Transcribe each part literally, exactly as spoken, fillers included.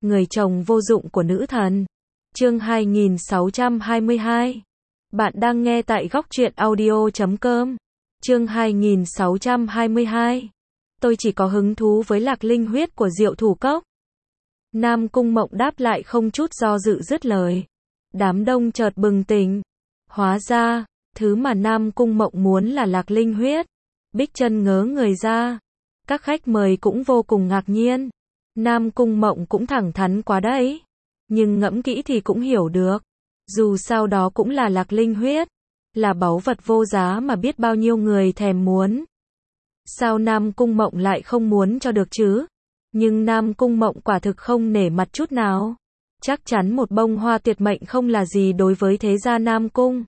Người chồng vô dụng của nữ thần. Chương hai nghìn sáu trăm hai mươi hai. Bạn đang nghe tại góc truyện audio chấm com. Chương hai nghìn sáu trăm hai mươi hai. Tôi chỉ có hứng thú với lạc linh huyết của Diệu Thủ Cốc. Nam Cung Mộng đáp lại không chút do dự dứt lời. Đám đông chợt bừng tỉnh. Hóa ra, thứ mà Nam Cung Mộng muốn là lạc linh huyết. Bích Trân ngớ người ra. Các khách mời cũng vô cùng ngạc nhiên. Nam Cung Mộng cũng thẳng thắn quá đấy. Nhưng ngẫm kỹ thì cũng hiểu được. Dù sao đó cũng là lạc linh huyết. Là báu vật vô giá mà biết bao nhiêu người thèm muốn. Sao Nam Cung Mộng lại không muốn cho được chứ? Nhưng Nam Cung Mộng quả thực không nể mặt chút nào. Chắc chắn một bông hoa tuyệt mệnh không là gì đối với thế gia Nam Cung.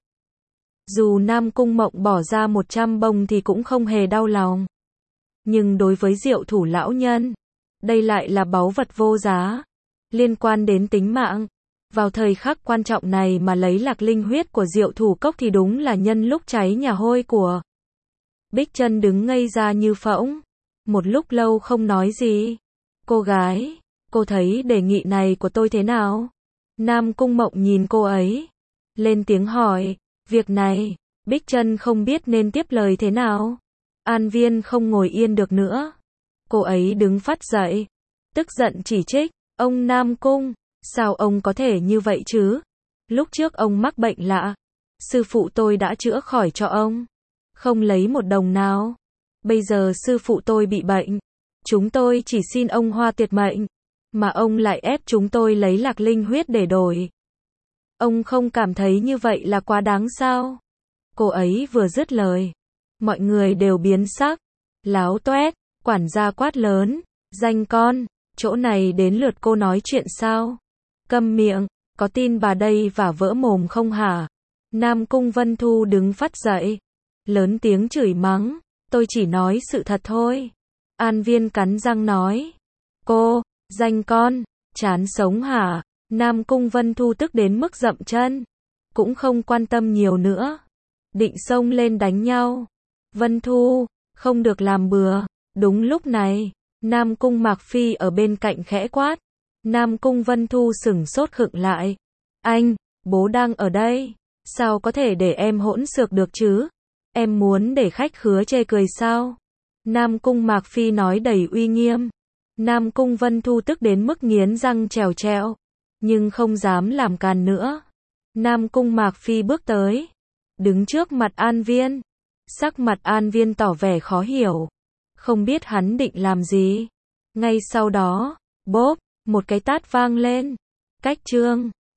Dù Nam Cung Mộng bỏ ra một trăm bông thì cũng không hề đau lòng. Nhưng đối với Diệu Thủ lão nhân, đây lại là báu vật vô giá, liên quan đến tính mạng. Vào thời khắc quan trọng này mà lấy lạc linh huyết của Diệu Thủ Cốc thì đúng là nhân lúc cháy nhà hôi của. Bích Trân đứng ngây ra như phỗng, một lúc lâu không nói gì. Cô gái, cô thấy đề nghị này của tôi thế nào? Nam Cung Mộng nhìn cô ấy, lên tiếng hỏi, việc này, Bích Trân không biết nên tiếp lời thế nào. An Viên không ngồi yên được nữa. Cô ấy đứng phắt dậy, tức giận chỉ trích, ông Nam Cung, sao ông có thể như vậy chứ? Lúc trước ông mắc bệnh lạ, sư phụ tôi đã chữa khỏi cho ông, không lấy một đồng nào. Bây giờ sư phụ tôi bị bệnh, chúng tôi chỉ xin ông hoa tuyệt mệnh, mà ông lại ép chúng tôi lấy lạc linh huyết để đổi. Ông không cảm thấy như vậy là quá đáng sao? Cô ấy vừa dứt lời, mọi người đều biến sắc. Láo toét, quản gia quát lớn, danh con, chỗ này đến lượt cô nói chuyện sao? Câm miệng, có tin bà đây vả vỡ mồm không hả? Nam Cung Vân Thu đứng phắt dậy, lớn tiếng chửi mắng, tôi chỉ nói sự thật thôi. An Viên cắn răng nói, cô, danh con, chán sống hả? Nam Cung Vân Thu tức đến mức dậm chân, cũng không quan tâm nhiều nữa, định xông lên đánh nhau. Vân Thu, không được làm bừa. Đúng lúc này, Nam Cung Mạc Phi ở bên cạnh khẽ quát. Nam Cung Vân Thu sửng sốt khựng lại. Anh, bố đang ở đây, sao có thể để em hỗn xược được chứ? Em muốn để khách khứa chê cười sao? Nam Cung Mạc Phi nói đầy uy nghiêm. Nam Cung Vân Thu tức đến mức nghiến răng trèo trẹo, nhưng không dám làm càn nữa. Nam Cung Mạc Phi bước tới, đứng trước mặt An Viên. Sắc mặt An Viên tỏ vẻ khó hiểu, không biết hắn định làm gì. Ngay sau đó, bốp, một cái tát vang lên. Cách trương,